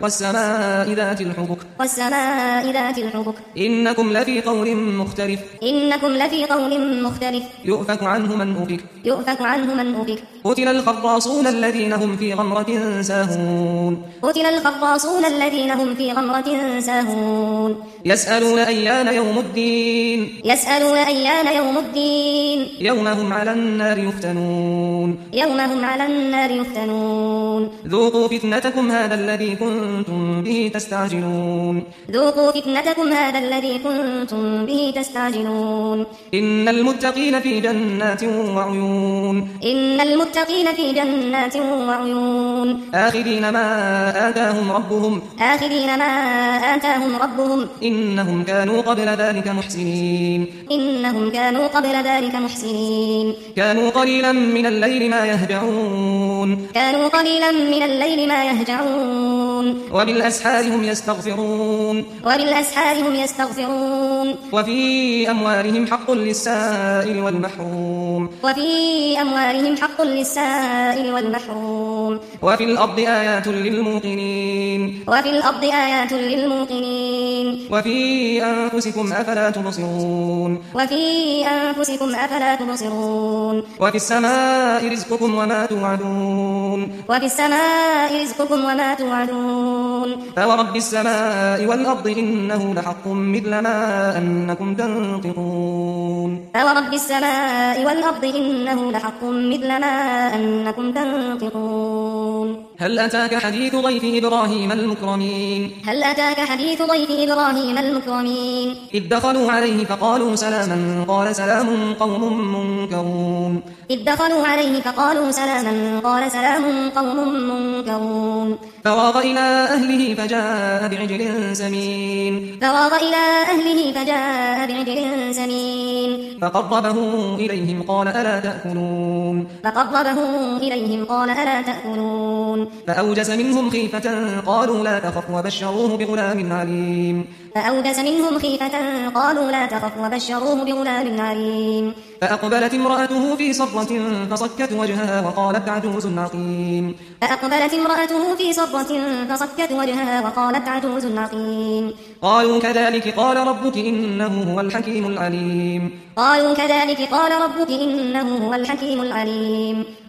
والسماء ذات الحبك والسماء ذات الحبك إنكم لفي قول مختلف إنكم لفي قول مختلف يؤفك عنه من أفك يؤفك عنه من أفك قتل الخراصون الذين هم في غمرة ساهون قتل الخراصون الذين هم في غمرة ساهون يسألون أيان يوم الدين يسألون أيان يوم الدين يوم هم على النار يفتنون يوم هم على النار يفتنون ذوقوا فتنتكم هذا الذي كنتم به تستعجلون ذوقوا فتنتكم هذا الذي كنتم به تستعجلون إن المتقين في جنات وعيون إن المتقين في جنات وعيون آخذين ما آتاهم ربهم آخذين ما آتاهم ربهم إنهم كانوا قبل ذلك محسنين إنهم كانوا قبل ذلك محسنين كانوا قليلا من الليل ما يهجعون كانوا قليلا من الليل ما يهجعون وبالأسحار هم يستغفرون وبالأسحار هم يستغفرون وفي أموالهم حق للسائل والمحروم وفي أموالهم حق للسائل والمحروم وفي الأرض آيات للموقنين وفي الأرض آيات للموقنين وفي أنفسكم أفلا تبصرون وفي أنفسكم أفلا تبصرون وفي السماء رزقكم وما توعدون وفي السماء رزقكم وما توعدون فورب السماء والأرض إنه لحق مثل ما أنكم تنطقون فورب السماء والأرض إنه لحق مثل ما أنكم تنطقون هل أتاك حديث ضيف إبراهيم المكرمين هل أتاك حديث ضيف إبراهيم المكرمين إذ دخلوا عليه فقالوا سلاما قال سلام قوم منكرون إذ دخلوا عليه فقالوا سلاما قال سلام قوم منكرون فراغ إلى أهله فجاء بعجل سمين فراغ إلى أهله فجاء بعجل سمين فقربه إليهم قال ألا تأكلون فقربه إليهم قال ألا تأكلون فأوجس منهم خيفة قالوا لا تخف وبشروه بغلام عليم فأوجس منهم خيفة قالوا لا تخف وبشروه بغلام عليم فأقبلت امرأته في صرة فصكت وجهها وقالت عجوز عقيم فأقبلت امرأته في صرة فصكت وجهها وقالت عجوز عقيم قالوا كذلك قال ربك إنه هو الحكيم العليم قالوا كذلك قال ربك إنه هو الحكيم العليم